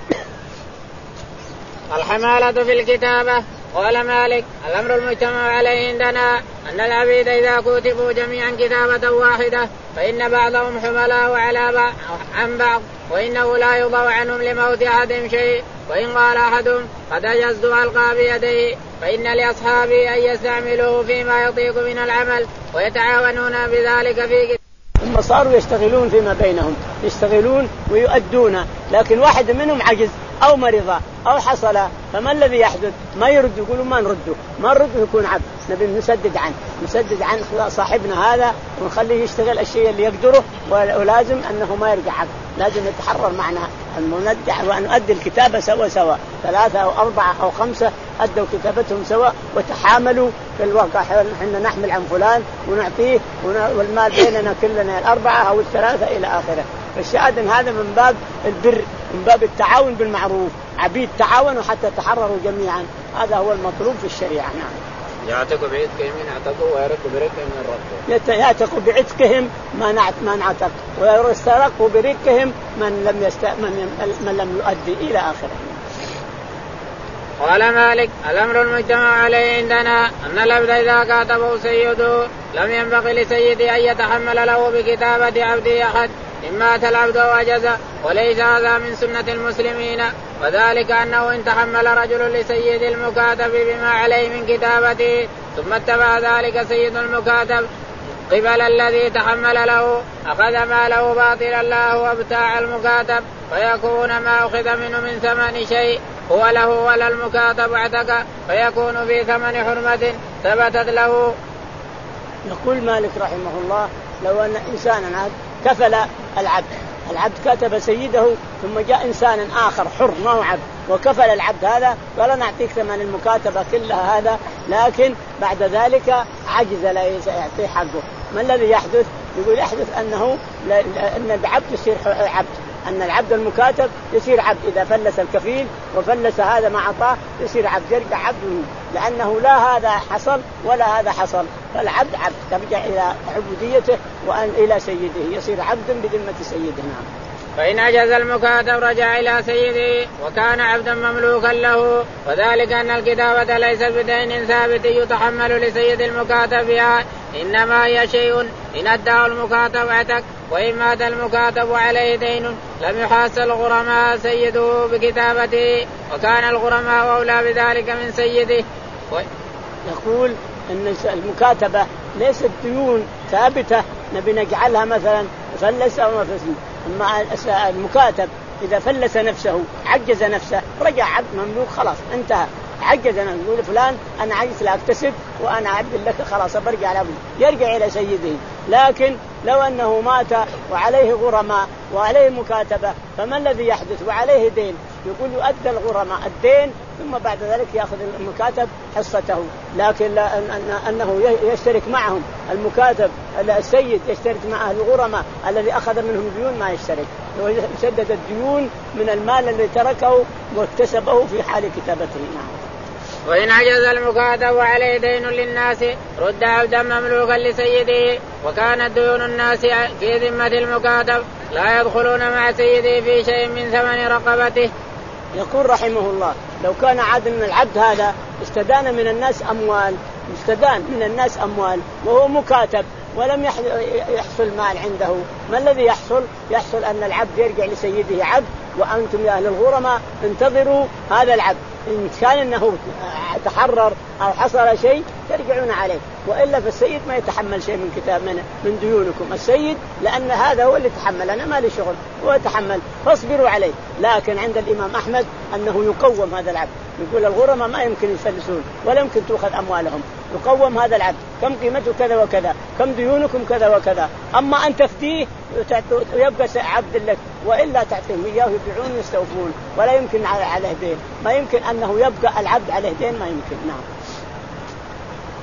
الحمالة في الكتابة. قال مالك الأمر المجتمع عليه عندنا أن العبيد إذا كتبوا جميعا كتابة واحدة فإن بعضهم حملاء على بعض عن بعض وإنه لا يضع عنهم لموت أحدهم شيء. وإن قال أحدهم قد أجزت ألقى بيديه فإن لأصحابي أن يستعملوه فيما يطيق من العمل ويتعاونون بذلك في كتابة. ثم صاروا يشتغلون فيما بينهم، يشتغلون ويؤدون، لكن واحد منهم عجز أو مرض أو حصل فما الذي يحدث؟ ما يرد، يقولوا ما نرده، ما نرده يكون عبد، نبي نسدد عنه، نسدد عن صاحبنا هذا ونخليه يشتغل الشيء اللي يقدره، ولازم أنه ما يرجع عبد، لازم يتحرر معنا المندع وأن نؤدي الكتابة سوا سوا، ثلاثة أو أربعة أو خمسة أدوا كتابتهم سوا وتحاملوا في الواقع، حنا نحمل عن فلان ونعطيه والمال بيننا كلنا الأربعة أو الثلاثة إلى آخره. فالشاهد إن هذا من باب البر، من باب التعاون بالمعروف، عبيد تعاونوا حتى تحرروا جميعا، هذا هو المطلوب في الشريعة. نعم. يعتق بعتقهم من اعتقوا ويرق برقهم من رقوا. يعتق بعتقهم ما نعت ما نعتق ويسترق برقهم من لم يست من, من لم يؤدي إلى آخره. قال مالك الأمر المجتمع عليه عندنا أن العبد إذا كاتبه سيده لم ينبغي لسيده أن يتحمل له بكتابة عبده أحد إن مات العبد وعجز، وليس هذا من سنة المسلمين، وذلك أنه إن تحمل رجل لسيد المكاتب بما عليه من كتابته ثم اتبع ذلك سيد المكاتب قبل الذي تحمل له أخذ ماله باطلا له وابتاع المكاتب فيكون ما أخذ منه من ثمن شيء هو له ولا المكاتب اعتق فيكون في ثمن حرمة ثبتت له. يقول مالك رحمه الله لو أن إنسانا كفل العبد، العبد كتب سيده ثم جاء إنسان آخر حر ما هو عبد وكفل العبد هذا ولا نعطيك ثمن المكاتبة كلها هذا، لكن بعد ذلك عجز لا يعطيه حقه، ما الذي يحدث؟ يقول يحدث أنه أن العبد يصير عبد، أن العبد المكاتب يصير عبد إذا فلس الكفيل وفلس هذا ما أعطاه يصير عبد، يرجع عبد، لأنه لا هذا حصل ولا هذا حصل، فالعبد عبد ترجع إلى عبوديته وأن إلى سيده، يصير عبد بذمة سيده. نعم. فإن عجز المكاتب رجع إلى سيده وكان عبدا مملوكا له، وذلك أن الكتابة ليس بدين ثابت يتحمل لسيد المكاتب بها، إنما هي شيء إن أداه المكاتب اعتق، وإن مات المكاتب عليه دين لم يحاسب الغرماء سيده بكتابته وكان الغرماء أولى بذلك من سيده. يقول أن المكاتبة ليست ديون ثابتة نبي نجعلها مثلا فلس أو ما فلس، أما المكاتب إذا فلس نفسه عجز نفسه رجع عبد مملوك خلاص انتهى، عجز أنا يقول فلان أنا عجز لا أكتسب وأنا عبد لك خلاص برجع لابد يرجع إلى سيده. لكن لو أنه مات وعليه غرماء وعليه مكاتبة فما الذي يحدث؟ وعليه دين، يقول يؤدى الغرماء الدين ثم بعد ذلك يأخذ المكاتب حصته، لكن لا أن أنه يشترك معهم المكاتب السيد يشترك مع الغرماء الذي أخذ منهم ديون ما يشترك، يسدد الديون من المال الذي تركه واكتسبه في حال كتابته. نعم. وإن عجز المكاتب وعليه دين للناس رد عبدا مملوكا لسيده، وكانت ديون الناس في ذمة المكاتب لا يدخلون مع سيده في شيء من ثمن رقبته. يقول رحمه الله لو كان عاد من العبد هذا استدان من الناس أموال، استدان من الناس أموال وهو مكاتب ولم يحصل مال عنده، ما الذي يحصل؟ يحصل أن العبد يرجع لسيده عبد، وأنتم يا أهل الغرماء انتظروا هذا العبد، إن كان أنه تحرر أو حصل شيء ترجعون عليه، وإلا فالسيد ما يتحمل شيء من كتاب من, من ديونكم، السيد لأن هذا هو اللي تحمل، أنا ما لي شغل، هو يتحمل فاصبروا عليه. لكن عند الإمام أحمد أنه يقوم هذا العبد، يقول الغرماء ما يمكن يفلسون ولا يمكن تأخذ أموالهم، يقوم هذا العبد كم قيمته كذا وكذا، كم ديونكم كذا وكذا، أما أن تفديه ويبقى عبد لك وإلا تعطيهم إياه يبيعون يستوفون، ولا يمكن عليه دين، ما يمكن أنه يبقى العبد عليه دين، ما يمكن. نعم.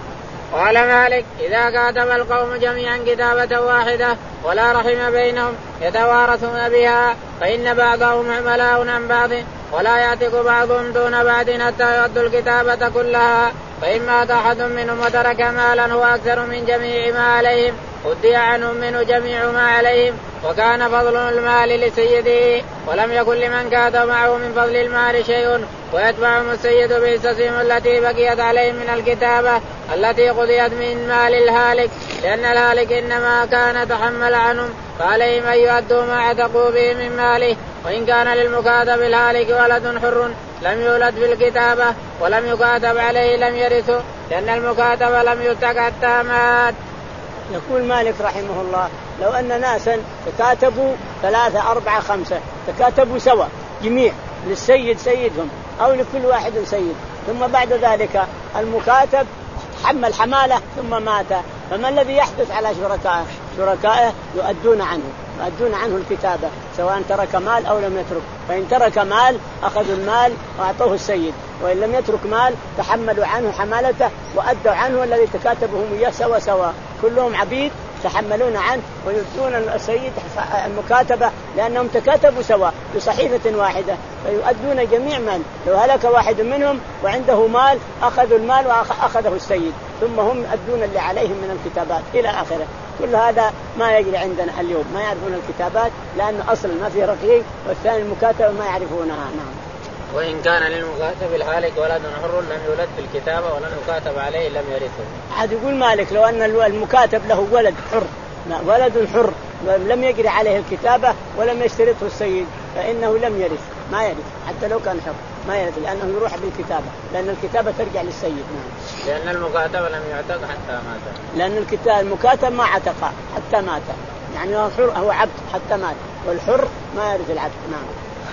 قال مالك إذا كاتب القوم جميعا كتابة واحدة ولا رحم بينهم يتوارثون بها فإن بعضهم عملاء عن بعض ولا يعتق بعضهم دون بعض حتى يؤدوا الكتابة كلها فإن مات أحد منهم وترك مالا هو أكثر من جميع ما عليهم أدي عنهم منه جميع ما عليهم وكان فضل المال لسيده ولم يكن لمن كاتب معه من فضل المال شيء ويتبعهم السيد بحصصهم التي بقيت عليهم من الكتابة التي قضيت من مال الهالك لأن الهالك إنما كان تحمل عنهم فعليهم أن يؤدوا ما اعتقوا به من ماله. وإن كان للمكاتب الهالك ولد حر لم يولد في الكتابة ولم يكاتب عليه لم يرثه لأن المكاتب لم يتق حتى مات. يقول مالك رحمه الله لو أن ناسا تكاتبوا ثلاثة أربعة خمسة تكاتبوا سوا جميع للسيد سيدهم أو لكل واحد سيد ثم بعد ذلك المكاتب حمل حمالة ثم مات فما الذي يحدث على شركائه؟ شركائه يؤدون عنه يؤدون عنه الكتابة سواء ترك مال أو لم يترك. فإن ترك مال أخذوا المال وأعطوه السيد وإن لم يترك مال تحملوا عنه حمالته وأدوا عنه الذي تكاتبهم إياه سوا سوا كلهم عبيد تحملون عنه ويؤدون السيد المكاتبة لأنهم تكاتبوا سوا بصحيفة واحدة فيؤدون جميع من لو هلك واحد منهم وعنده مال أخذوا المال وأخذه السيد ثم هم يؤدون اللي عليهم من الكتابات إلى آخره. كل هذا ما يجري عندنا اليوم ما يعرفون الكتابات لأن أصلا ما في رقيق والثاني المكاتبة ما يعرفونها. نعم. وإن كان للمكاتب الهالك ولد حر لم يولد في الكتابة ولم يكاتب عليه لم يرثه. عاد يقول مالك لو أن المكاتب له ولد حر ولد حر لم يجري عليه الكتابة ولم يشترطه السيد فإنه لم يرث ما يرث حتى لو كان حر ما يرث لأنه يروح بالكتابة لأن الكتابة ترجع للسيد. نعم. لأن المكاتب لم يعتق حتى مات لأن الكتاب المكاتب ما عتق حتى مات يعني هو حر هو عبد حتى مات والحر ما يرث العبد. نعم.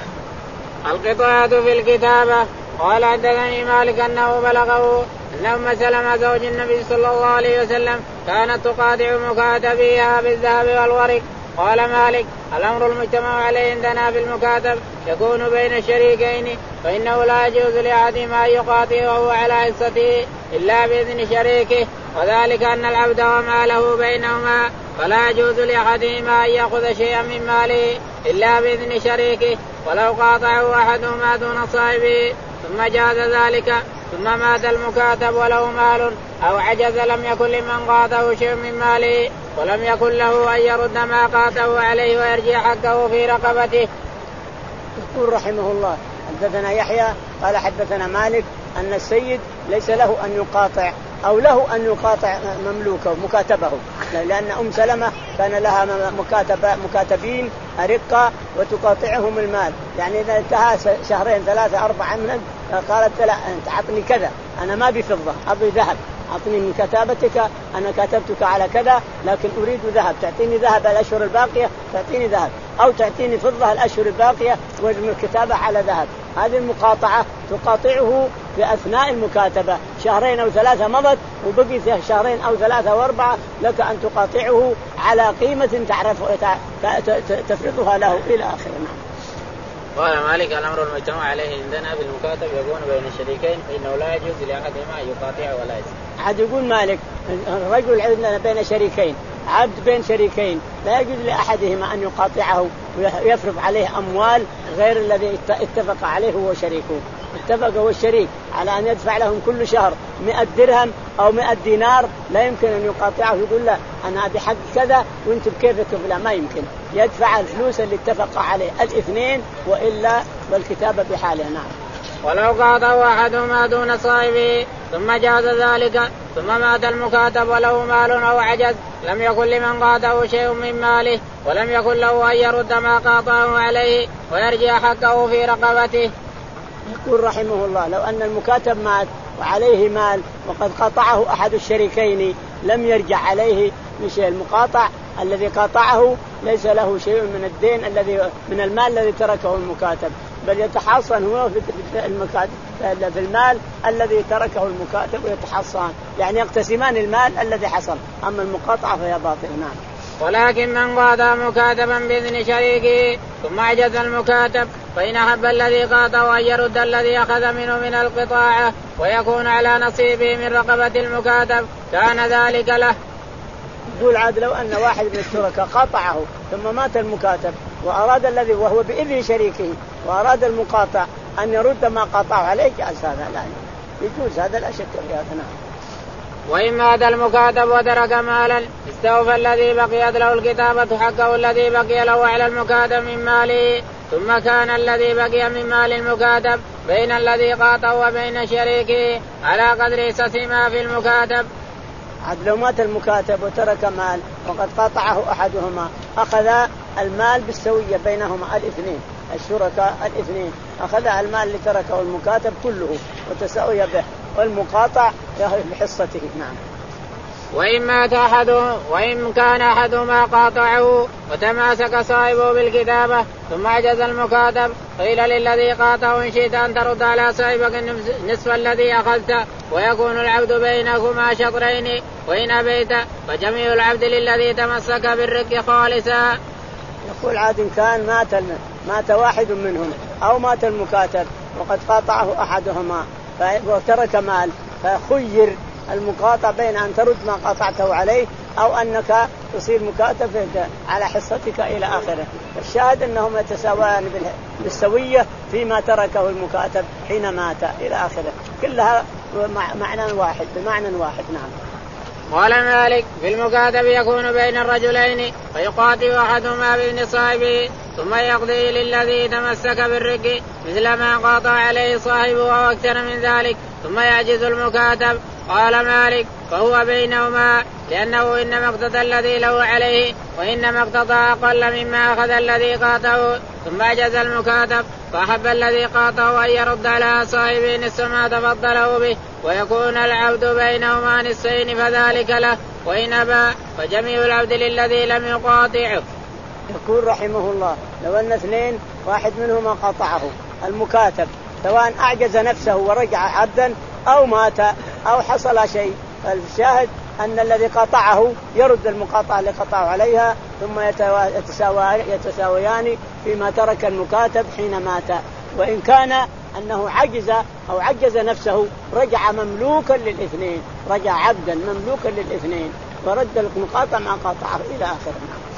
القطاعة في الكتابة. قال حدثني مالك أنه بلغه أن أم سلمة زوج النبي صلى الله عليه وسلم كانت تقاطع مكاتبيها بالذهب والورق. قال مالك الأمر المجتمع عليه عندنا في المكاتب يكون بين الشريكين فإنه لا يجوز لأحدهما أن يقاطع وهو على حصته إلا بإذن شريكه وذلك أن العبد وماله بينهما فلا يجوز لأحدهما أن يأخذ شيئا من ماله إلا بإذن شريكه ولو قاطعه أحدهما دون صاحبه ثم جاز ذلك ثم مات المكاتب وله مال أو عجز لم يكن لمن قاطعه شيء من ماله ولم يكن له أن يرد ما قاطعه عليه ويرجع حقه في رقبته. يقول رحمه الله حدثنا يحيى قال حدثنا مالك أن السيد ليس له أن يقاطع أو له أن يقاطع مملوكه مكاتبه لأن أم سلمة كان لها مكاتبة مكاتبين أرقة وتقاطعهم المال يعني إذا انتهى شهرين ثلاثة أربعة من قالت لا أنت أعطني كذا أنا ما بفضة أبي ذهب أعطني من كتابتك أنا كتبتك على كذا لكن أريد ذهب تعطيني ذهب الأشهر الباقية تعطيني ذهب أو تعطيني فضة الأشهر الباقية وزن الكتابة على ذهب. هذه المقاطعة تقاطعه في أثناء المكاتبة شهرين أو ثلاثة مضت وبقي شهرين أو ثلاثة وأربعة لك أن تقاطعه على قيمة تعرف تفرضها له إلى آخره. قال مالك الأمر المجتمع عليه عندنا في المكاتب يكون بين الشريكين فإنه لا يجوز لأحدهما أن يقاطع ولا يزن. عاد يقول مالك الرجل عندنا بين شريكين عبد بين شريكين لا يجوز لأحدهما أن يقاطعه ويفرض عليه أموال غير الذي اتفق عليه هو شريكه. اتفق هو الشريك على أن يدفع لهم كل شهر مئة درهم أو مئة دينار لا يمكن أن يقاطعه يقول له أنا بحق كذا وانت بكيفك لا ما يمكن يدفع الفلوس اللي اتفق عليه الاثنين وإلا والكتابة بحالها. نعم. ولو قاطع أحدهما دون صاحبه ثم جاز ذلك ثم مات المكاتب وله مال أو عجز لم يكن لمن قاطعه شيء من ماله ولم يكن له أن يرد ما قاطعه عليه ويرجع حقه في رقبته. يقول رحمه الله لو أن المكاتب مات وعليه مال وقد قاطعه أحد الشريكين لم يرجع عليه شيء. المقاطع الذي قاطعه ليس له شيء من الدين الذي من المال الذي تركه المكاتب بل يتحصن هو في المكاتب في المال الذي تركه المكاتب ويتحصن يعني يقتسمان المال الذي حصل أما المقاطعة فهي باطلة. نعم. ولكن من قاطع مكاتبا بإذن شريكه ثم عجز المكاتب فإن أحب الذي قاطع أن يرد الذي أخذ منه من القطاعة ويكون على نصيبه من رقبة المكاتب كان ذلك له. يقول عاد لو أن واحد من الشركاء قاطعه ثم مات المكاتب وأراد الذي وهو بإذن شريكه وأراد المقاطع أن يرد ما قاطعه عليه جاز هذا لا يجوز هذا لا شك في هذا. وإن مات المكاتب وترك مالا استوفى الذي بقيت له الكتابة حقه الذي بقي له على المكاتب من ماله ثم كان الذي بقي من مال المكاتب بين الذي قاطع وبين شريكه على قدر حصة ما في المكاتب. عاد لو مات المكاتب وترك مال وقد قاطعه أحدهما أخذ المال بالسوية بينهما الاثنين الشركاء الاثنين أخذ المال اللي تركه المكاتب كله وتساوي به والمقاطع بحصته. نعم. وإن مات أحده وإن كان أحدهما قاطعه وتماسك صاحبه بالكتابة ثم عجز المكاتب قيل للذي قاطعه إن شئت أن ترد على صاحبك نصف الذي أخذت ويكون العبد بينكما شطرين وإن أبيت فجميع العبد للذي تمسك بالرق خالصا. يقول عاد كان مات مات واحد منهم أو مات المكاتب وقد قاطعه أحدهما وترك مال فخير المقاطع بين أن ترد ما قاطعته عليه أو أنك تصير مكاتب على حصتك إلى آخره. الشاهد أنهم يتساويان بالسوية فيما تركه المكاتب حين مات إلى آخره كلها معنى واحد بمعنى واحد. نعم. قال مالك في المكاتب يكون بين الرجلين فيقاتل أحدهما بإذن صاحبه ثم يقضي للذي تمسك بالرق مثل ما قاطع عليه صاحبه وأكثر من ذلك ثم يعجز المكاتب. قال مالك فهو بينهما لأنه إنما اقتضى الذي له عليه وإنما اقتضى أقل مما أخذ الذي قاطعه ثم عجز المكاتب فأحب الذي قاطعه أن يرد على صاحبه نصف ما تفضله به ويكون العبد بينهما نصفين فذلك له وإن أبى فجميع العبد للذي لم يقاطعه. يقول رحمه الله لو أن اثنين واحد منهما قاطعه المكاتب سواء أعجز نفسه ورجع عبدا أو مات أو حصل شيء فالشاهد أن الذي قاطعه يرد المقاطعة اللي قطعه عليها ثم يتساويان فيما ترك المكاتب حين مات. وإن كان أنه عجز أو عجز نفسه رجع مملوكا للاثنين رجع عبدا مملوكا للاثنين ورد المقاطع ما قاطعه إلى آخره.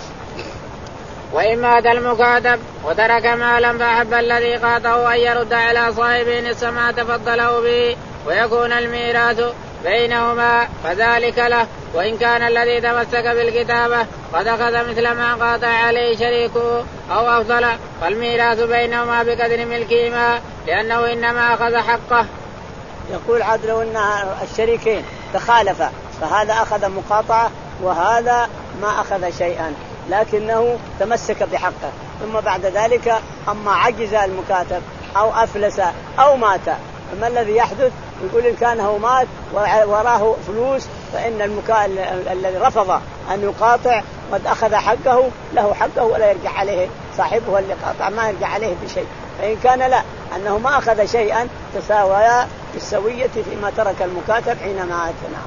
وإن مات المكاتب وترك مالا فأحب الذي قاطعه أن يرد على صاحبه نصف ما تفضله به ويكون الميراث بينهما فذلك له وإن كان الذي تمسك بالكتابة قد أخذ مثل ما قاطع عليه شريكه أو أفضل فالميراث بينهما بقدر ملكهما لأنه إنما أخذ حقه. يقول عاد لو أن الشريكين تخالفا فهذا أخذ مقاطعة وهذا ما أخذ شيئا لكنه تمسك بحقه ثم بعد ذلك أما عجز المكاتب أو أفلس أو مات فما الذي يحدث؟ يقول إن كان هو مات وراه فلوس فإن المكا... الذي رفض أن يقاطع قد أخذ حقه له حقه ولا يرجع عليه صاحبه اللي قاطع ما يرجع عليه بشيء. فإن كان لا أنه ما أخذ شيئا تساويا بالسوية فيما ترك المكاتب حين مات. نعم.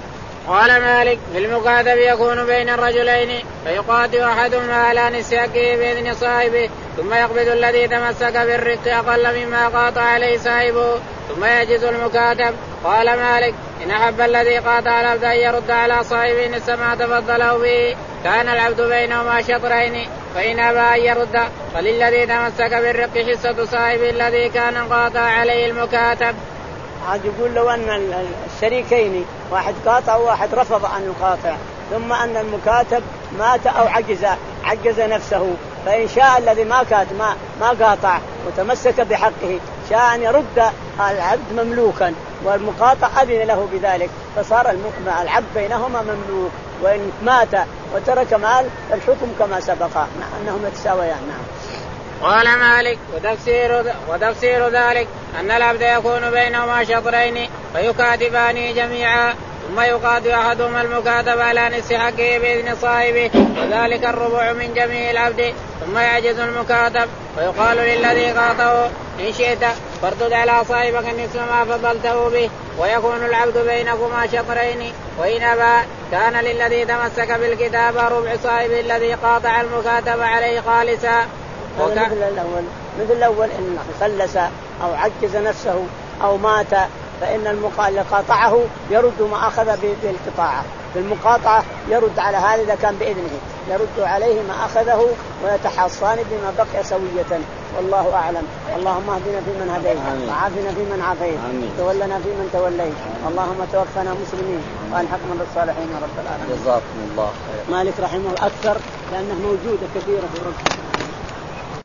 قال مالك في المكاتب يكون بين الرجلين فيقاتل أحدهما على نصف حقه بإذن صاحبه ثم يقبض الذي تمسك بالرق أقل مما قاطع عليه صاحبه ثم يجز المكاتب. قال مالك إن أحب الذي قاطع العبد أن يرد على صاحبه نصف ما تفضله به كان العبد بينهما شطرين فإن أبى أن يرد فللذي تمسك بالرق حصة صاحبه الذي كان قاطع عليه المكاتب. عاد يقول لو أن الشريكين واحد قاطع وواحد رفض أن يقاطع ثم أن المكاتب مات أو عجز عجز نفسه فإن شاء الذي ما كات ما ما قاطع وتمسك بحقه شاء أن يرد العبد مملوكا والمقاطع أذن له بذلك فصار العبد بينهما مملوك. وإن مات وترك مال الحكم كما سبق أنهم يتساويان. نعم. قال مالك وتفسير, وتفسير ذلك أن العبد يكون بينهما شطرين فيكاتبان جميعا ثم يقاتل أحدهما المكاتب على نصف حقه بإذن صاحبه وذلك الربع من جميع العبد ثم يعجز المكاتب ويقال للذي قاطعه إن شئت فارتد على صاحبك نصف ما فضلته به ويكون العبد بينكما شطرين وإن أبى كان للذي تمسك بالكتاب ربع صاحبه الذي قاطع المكاتب عليه خالصا. وك... مثل الأول مثل الأول إن خلص أو عجز نفسه أو مات فإن المقال قاطعه يرد ما أخذ بالقطاعة. في المقاطعة يرد على هذا إذا كان بإذنه يرد عليه ما أخذه ويتحصان بما بقي سوية. والله أعلم. اللهم اهدنا فيمن هديت وعافنا فيمن عافيت تولنا فيمن توليت. اللهم توفنا مسلمين وألحقنا بالصالحين رب العالمين. جزاكم الله خير. مالك رحمه الله أكثر لأنه موجودة كثيرة في الرب.